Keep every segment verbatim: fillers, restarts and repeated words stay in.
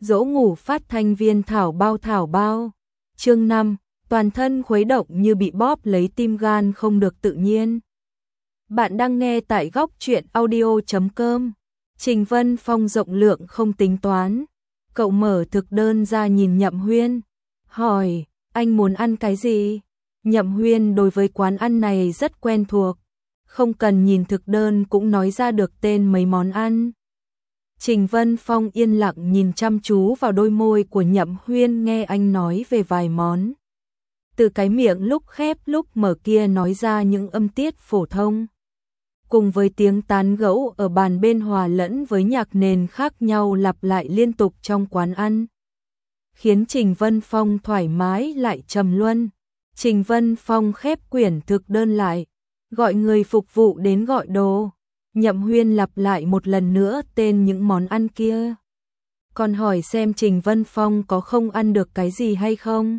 Dỗ ngủ phát thanh viên thảo bao thảo bao. Chương năm, toàn thân khuấy động như bị bóp lấy tim gan không được tự nhiên. Bạn đang nghe tại góc truyện audio chấm com. Trình Vân Phong rộng lượng không tính toán. Cậu mở thực đơn ra nhìn Nhậm Huyên, hỏi, anh muốn ăn cái gì? Nhậm Huyên đối với quán ăn này rất quen thuộc, không cần nhìn thực đơn cũng nói ra được tên mấy món ăn. Trình Vân Phong yên lặng nhìn chăm chú vào đôi môi của Nhậm Huyên nghe anh nói về vài món. Từ cái miệng lúc khép lúc mở kia nói ra những âm tiết phổ thông, cùng với tiếng tán gẫu ở bàn bên hòa lẫn với nhạc nền khác nhau lặp lại liên tục trong quán ăn, khiến Trình Vân Phong thoải mái lại trầm luân. Trình Vân Phong khép quyển thực đơn lại, gọi người phục vụ đến gọi đồ. Nhậm Huyên lặp lại một lần nữa tên những món ăn kia, còn hỏi xem Trình Vân Phong có không ăn được cái gì hay không.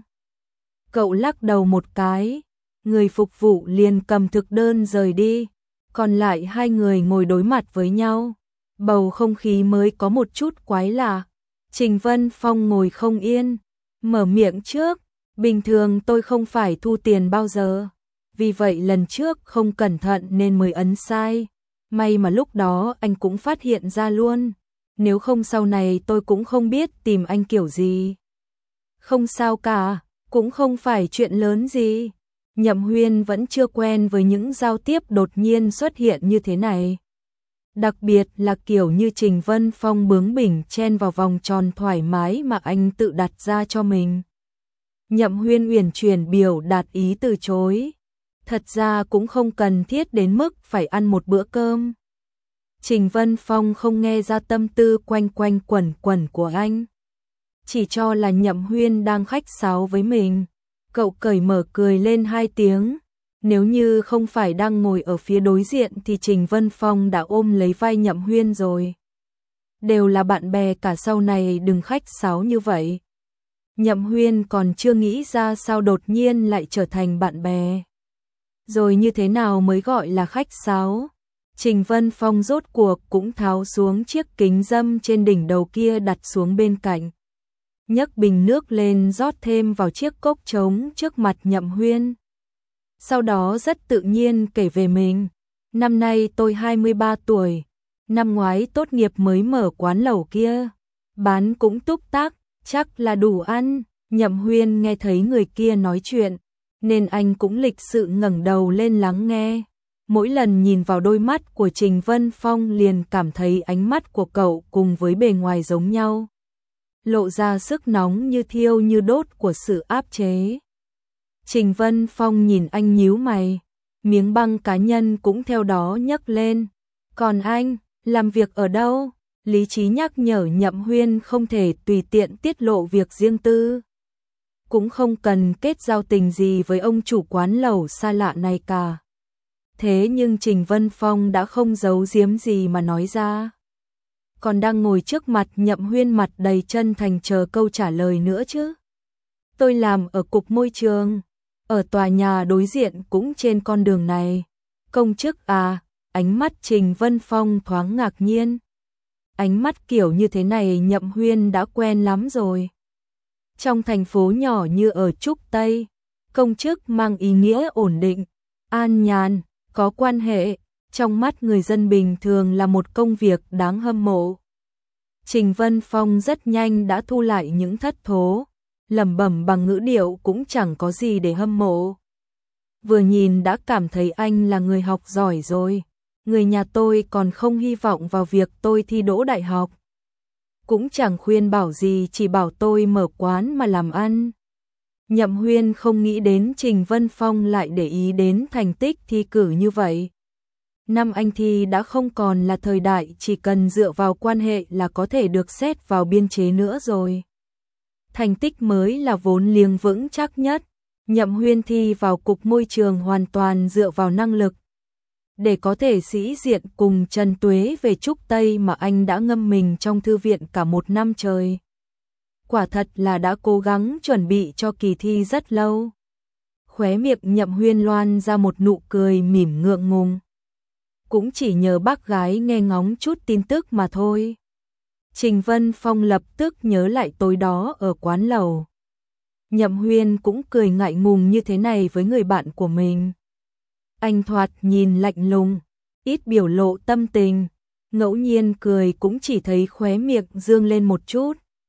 Cậu lắc đầu một cái, người phục vụ liền cầm thực đơn rời đi, còn lại hai người ngồi đối mặt với nhau. Bầu không khí mới có một chút quái lạ. Trình Vân Phong ngồi không yên, mở miệng trước, bình thường tôi không phải thu tiền bao giờ, vì vậy lần trước không cẩn thận nên mới ấn sai. May mà lúc đó anh cũng phát hiện ra luôn, nếu không sau này tôi cũng không biết tìm anh kiểu gì. Không sao cả, cũng không phải chuyện lớn gì. Nhậm Huyên vẫn chưa quen với những giao tiếp đột nhiên xuất hiện như thế này. Đặc biệt là kiểu như Trình Vân Phong bướng bỉnh chen vào vòng tròn thoải mái mà anh tự đặt ra cho mình. Nhậm Huyên uyển chuyển biểu đạt ý từ chối. Thật ra cũng không cần thiết đến mức phải ăn một bữa cơm. Trình Vân Phong không nghe ra tâm tư quanh quanh quẩn quẩn của anh, chỉ cho là Nhậm Huyên đang khách sáo với mình. Cậu cởi mở cười lên hai tiếng. Nếu như không phải đang ngồi ở phía đối diện thì Trình Vân Phong đã ôm lấy vai Nhậm Huyên rồi. Đều là bạn bè cả, sau này đừng khách sáo như vậy. Nhậm Huyên còn chưa nghĩ ra sao đột nhiên lại trở thành bạn bè. Rồi như thế nào mới gọi là khách sáo? Trình Vân Phong rốt cuộc cũng tháo xuống chiếc kính râm trên đỉnh đầu kia đặt xuống bên cạnh, nhấc bình nước lên rót thêm vào chiếc cốc trống trước mặt Nhậm Huyên. Sau đó rất tự nhiên kể về mình. Năm nay tôi hai mươi ba tuổi, năm ngoái tốt nghiệp mới mở quán lẩu kia, bán cũng túc tắc, chắc là đủ ăn. Nhậm Huyên nghe thấy người kia nói chuyện, nên anh cũng lịch sự ngẩng đầu lên lắng nghe. Mỗi lần nhìn vào đôi mắt của Trình Vân Phong liền cảm thấy ánh mắt của cậu cùng với bề ngoài giống nhau, lộ ra sức nóng như thiêu như đốt của sự áp chế. Trình Vân Phong nhìn anh nhíu mày, miếng băng cá nhân cũng theo đó nhấc lên. Còn anh, làm việc ở đâu? Lý trí nhắc nhở Nhậm Huyên không thể tùy tiện tiết lộ việc riêng tư, cũng không cần kết giao tình gì với ông chủ quán lẩu xa lạ này cả. Thế nhưng Trình Vân Phong đã không giấu giếm gì mà nói ra. Còn đang ngồi trước mặt Nhậm Huyên mặt đầy chân thành chờ câu trả lời nữa chứ. Tôi làm ở cục môi trường, ở tòa nhà đối diện cũng trên con đường này. Công chức à? Ánh mắt Trình Vân Phong thoáng ngạc nhiên. Ánh mắt kiểu như thế này Nhậm Huyên đã quen lắm rồi. Trong thành phố nhỏ như ở Trúc Tây, công chức mang ý nghĩa ổn định, an nhàn, có quan hệ, trong mắt người dân bình thường là một công việc đáng hâm mộ. Trình Vân Phong rất nhanh đã thu lại những thất thố, lẩm bẩm bằng ngữ điệu cũng chẳng có gì để hâm mộ. Vừa nhìn đã cảm thấy anh là người học giỏi rồi. Người nhà tôi còn không hy vọng vào việc tôi thi đỗ đại học, cũng chẳng khuyên bảo gì, chỉ bảo tôi mở quán mà làm ăn. Nhậm Huyên không nghĩ đến Trình Vân Phong lại để ý đến thành tích thi cử như vậy. Năm anh thi đã không còn là thời đại chỉ cần dựa vào quan hệ là có thể được xét vào biên chế nữa rồi. Thành tích mới là vốn liếng vững chắc nhất. Nhậm Huyên thi vào cục môi trường hoàn toàn dựa vào năng lực. Để có thể sĩ diện cùng Trần Tuế về Trúc Tây mà anh đã ngâm mình trong thư viện cả một năm trời. Quả thật là đã cố gắng chuẩn bị cho kỳ thi rất lâu. Khóe miệng Nhậm Huyên loan ra một nụ cười mỉm ngượng ngùng. Cũng chỉ nhờ bác gái nghe ngóng chút tin tức mà thôi. Trình Vân Phong lập tức nhớ lại tối đó ở quán lẩu. Nhậm Huyên cũng cười ngại ngùng như thế này với người bạn của mình. Anh thoạt nhìn lạnh lùng, ít biểu lộ tâm tình, ngẫu nhiên cười cũng chỉ thấy khóe miệng dương lên một chút.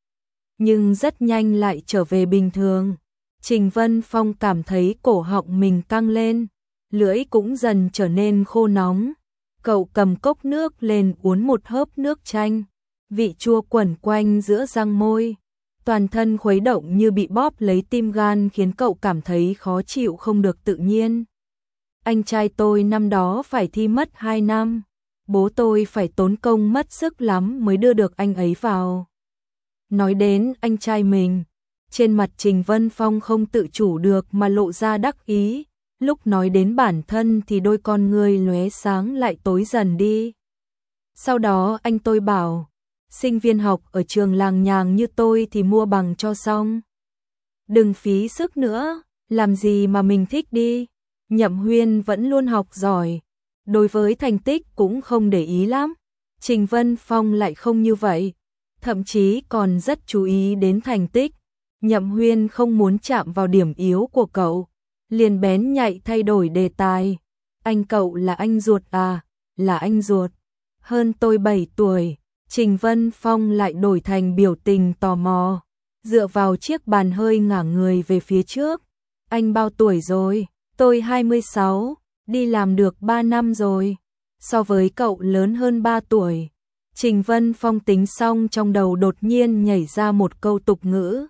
Nhưng rất nhanh lại trở về bình thường. Trình Vân Phong cảm thấy cổ họng mình căng lên, lưỡi cũng dần trở nên khô nóng. Cậu cầm cốc nước lên uống một hớp nước chanh, vị chua quẩn quanh giữa răng môi. Toàn thân khuấy động như bị bóp lấy tim gan khiến cậu cảm thấy khó chịu không được tự nhiên. Anh trai tôi năm đó phải thi mất hai năm. Bố tôi phải tốn công mất sức lắm mới đưa được anh ấy vào. Nói đến anh trai mình, trên mặt Trình Vân Phong không tự chủ được mà lộ ra đắc ý. Lúc nói đến bản thân thì đôi con ngươi lóe sáng lại tối dần đi. Sau đó anh tôi bảo, sinh viên học ở trường làng nhàng như tôi thì mua bằng cho xong. Đừng phí sức nữa, làm gì mà mình thích đi. Nhậm Huyên vẫn luôn học giỏi, đối với thành tích cũng không để ý lắm. Trình Vân Phong lại không như vậy, thậm chí còn rất chú ý đến thành tích. Nhậm Huyên không muốn chạm vào điểm yếu của cậu, liền bén nhạy thay đổi đề tài. Anh cậu là anh ruột à? Là anh ruột. Hơn tôi bảy tuổi. Trình Vân Phong lại đổi thành biểu tình tò mò, dựa vào chiếc bàn hơi ngả người về phía trước. Anh bao tuổi rồi? Tôi hai mươi sáu, đi làm được ba năm rồi. So với cậu lớn hơn ba tuổi. Trình Vân Phong tính xong trong đầu đột nhiên nhảy ra một câu tục ngữ.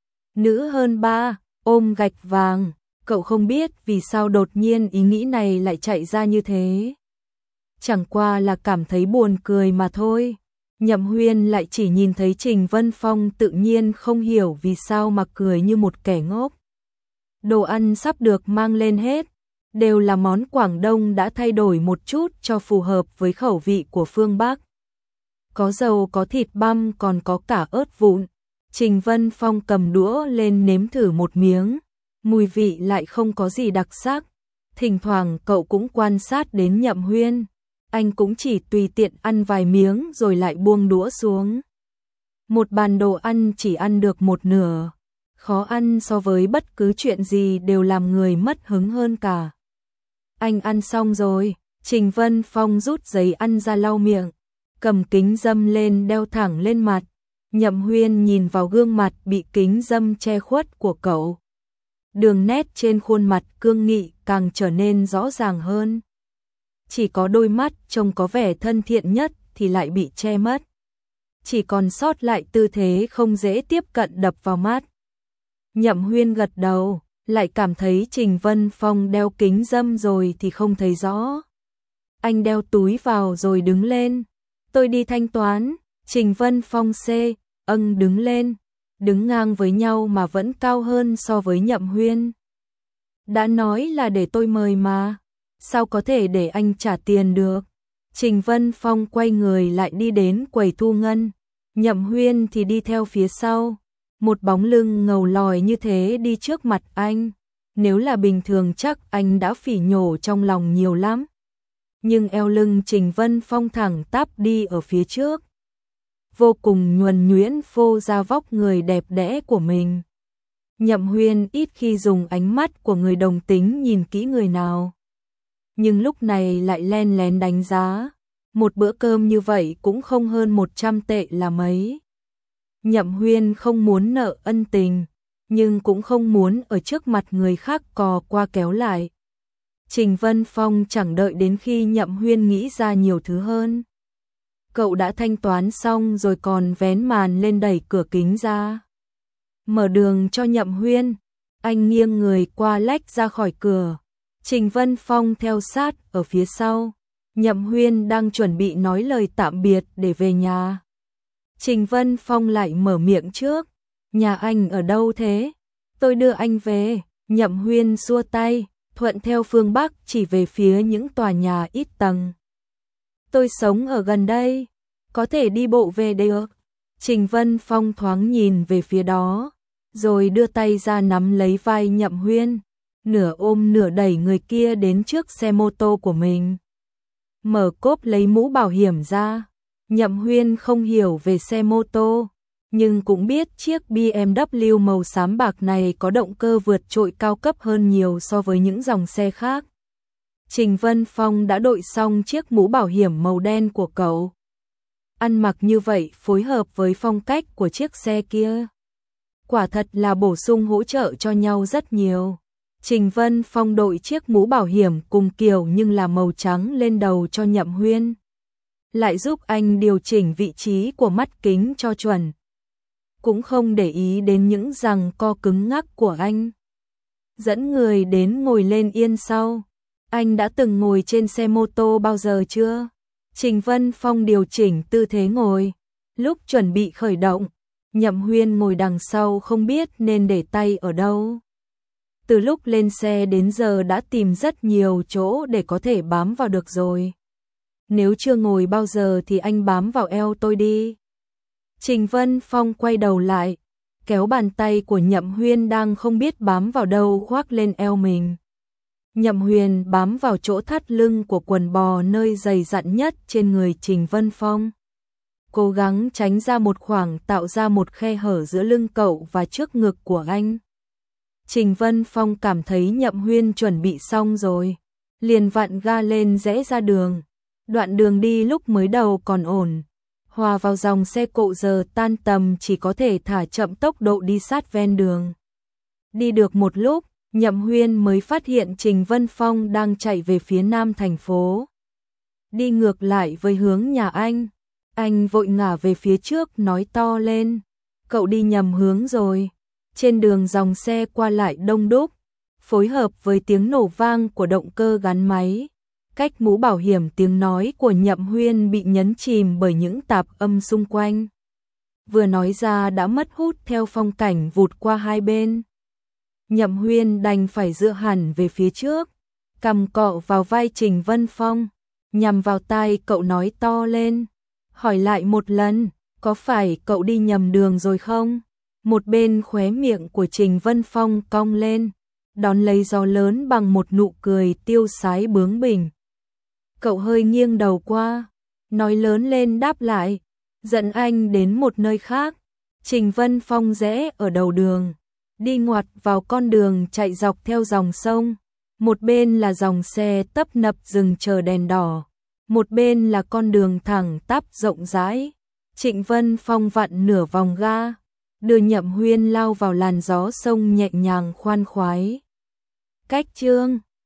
Nữ hơn ba, ôm gạch vàng. Cậu không biết vì sao đột nhiên ý nghĩ này lại chạy ra như thế. Chẳng qua là cảm thấy buồn cười mà thôi. Nhậm Huyên lại chỉ nhìn thấy Trình Vân Phong tự nhiên không hiểu vì sao mà cười như một kẻ ngốc. Đồ ăn sắp được mang lên hết, đều là món Quảng Đông đã thay đổi một chút cho phù hợp với khẩu vị của phương Bắc. Có dầu có thịt băm còn có cả ớt vụn. Trình Vân Phong cầm đũa lên nếm thử một miếng, mùi vị lại không có gì đặc sắc. Thỉnh thoảng cậu cũng quan sát đến Nhậm Huyên, anh cũng chỉ tùy tiện ăn vài miếng rồi lại buông đũa xuống. Một bàn đồ ăn chỉ ăn được một nửa, khó ăn so với bất cứ chuyện gì đều làm người mất hứng hơn cả. Anh ăn xong rồi, Trình Vân Phong rút giấy ăn ra lau miệng, cầm kính râm lên đeo thẳng lên mặt. Nhậm Huyên nhìn vào gương mặt bị kính râm che khuất của cậu. Đường nét trên khuôn mặt cương nghị càng trở nên rõ ràng hơn. Chỉ có đôi mắt trông có vẻ thân thiện nhất thì lại bị che mất. Chỉ còn sót lại tư thế không dễ tiếp cận đập vào mắt. Nhậm Huyên gật đầu, lại cảm thấy Trình Vân Phong đeo kính râm rồi thì không thấy rõ. Anh đeo túi vào rồi đứng lên. Tôi đi thanh toán. Trình Vân Phong xê, âng đứng lên, đứng ngang với nhau mà vẫn cao hơn so với Nhậm Huyên. Đã nói là để tôi mời mà, sao có thể để anh trả tiền được? Trình Vân Phong quay người lại đi đến quầy thu ngân, Nhậm Huyên thì đi theo phía sau. Một bóng lưng ngầu lòi như thế đi trước mặt anh, nếu là bình thường chắc anh đã phỉ nhổ trong lòng nhiều lắm. Nhưng eo lưng Trình Vân Phong thẳng tắp đi ở phía trước, vô cùng nhuần nhuyễn phô ra vóc người đẹp đẽ của mình. Nhậm Huyên ít khi dùng ánh mắt của người đồng tính nhìn kỹ người nào, nhưng lúc này lại len lén đánh giá. Một bữa cơm như vậy cũng không hơn một trăm tệ là mấy. Nhậm Huyên không muốn nợ ân tình, nhưng cũng không muốn ở trước mặt người khác cò qua kéo lại. Trình Vân Phong chẳng đợi đến khi Nhậm Huyên nghĩ ra nhiều thứ hơn. Cậu đã thanh toán xong rồi còn vén màn lên đẩy cửa kính ra. Mở đường cho Nhậm Huyên, anh nghiêng người qua lách ra khỏi cửa. Trình Vân Phong theo sát ở phía sau. Nhậm Huyên đang chuẩn bị nói lời tạm biệt để về nhà. Trình Vân Phong lại mở miệng trước. Nhà anh ở đâu thế? Tôi đưa anh về. Nhậm Huyên xua tay, thuận theo phương Bắc chỉ về phía những tòa nhà ít tầng. Tôi sống ở gần đây, có thể đi bộ về được. Trình Vân Phong thoáng nhìn về phía đó, rồi đưa tay ra nắm lấy vai Nhậm Huyên, nửa ôm nửa đẩy người kia đến trước xe mô tô của mình. Mở cốp lấy mũ bảo hiểm ra, Nhậm Huyên không hiểu về xe mô tô, nhưng cũng biết chiếc bê em vê màu xám bạc này có động cơ vượt trội cao cấp hơn nhiều so với những dòng xe khác. Trình Vân Phong đã đội xong chiếc mũ bảo hiểm màu đen của cậu. Ăn mặc như vậy phối hợp với phong cách của chiếc xe kia. Quả thật là bổ sung hỗ trợ cho nhau rất nhiều. Trình Vân Phong đội chiếc mũ bảo hiểm cùng kiểu nhưng là màu trắng lên đầu cho Nhậm Huyên. Lại giúp anh điều chỉnh vị trí của mắt kính cho chuẩn. Cũng không để ý đến những giằng co cứng ngắc của anh. Dẫn người đến ngồi lên yên sau. Anh đã từng ngồi trên xe mô tô bao giờ chưa? Trình Vân Phong điều chỉnh tư thế ngồi. Lúc chuẩn bị khởi động, Nhậm Huyên ngồi đằng sau không biết nên để tay ở đâu. Từ lúc lên xe đến giờ đã tìm rất nhiều chỗ để có thể bám vào được rồi. Nếu chưa ngồi bao giờ thì anh bám vào eo tôi đi. Trình Vân Phong quay đầu lại, kéo bàn tay của Nhậm Huyên đang không biết bám vào đâu khoác lên eo mình. Nhậm Huyên bám vào chỗ thắt lưng của quần bò nơi dày dặn nhất trên người Trình Vân Phong. Cố gắng tránh ra một khoảng tạo ra một khe hở giữa lưng cậu và trước ngực của anh. Trình Vân Phong cảm thấy Nhậm Huyên chuẩn bị xong rồi, liền vặn ga lên rẽ ra đường. Đoạn đường đi lúc mới đầu còn ổn, hòa vào dòng xe cộ giờ tan tầm chỉ có thể thả chậm tốc độ đi sát ven đường. Đi được một lúc, Nhậm Huyên mới phát hiện Trình Vân Phong đang chạy về phía nam thành phố. Đi ngược lại với hướng nhà anh. Anh vội ngả về phía trước nói to lên. Cậu đi nhầm hướng rồi. Trên đường dòng xe qua lại đông đúc, phối hợp với tiếng nổ vang của động cơ gắn máy. Cách mũ bảo hiểm tiếng nói của Nhậm Huyên bị nhấn chìm bởi những tạp âm xung quanh. Vừa nói ra đã mất hút theo phong cảnh vụt qua hai bên. Nhậm Huyên đành phải dựa hẳn về phía trước, cằm cọ vào vai Trình Vân Phong, nhằm vào tai cậu nói to lên. Hỏi lại một lần, có phải cậu đi nhầm đường rồi không? Một bên khóe miệng của Trình Vân Phong cong lên, đón lấy gió lớn bằng một nụ cười tiêu sái bướng bỉnh. Cậu hơi nghiêng đầu qua, nói lớn lên đáp lại, dẫn anh đến một nơi khác. Trình Vân Phong rẽ ở đầu đường, đi ngoặt vào con đường chạy dọc theo dòng sông. Một bên là dòng xe tấp nập dừng chờ đèn đỏ, một bên là con đường thẳng tắp rộng rãi. Trịnh Vân Phong vặn nửa vòng ga, đưa Nhậm Huyên lao vào làn gió sông nhẹ nhàng khoan khoái. Cách chương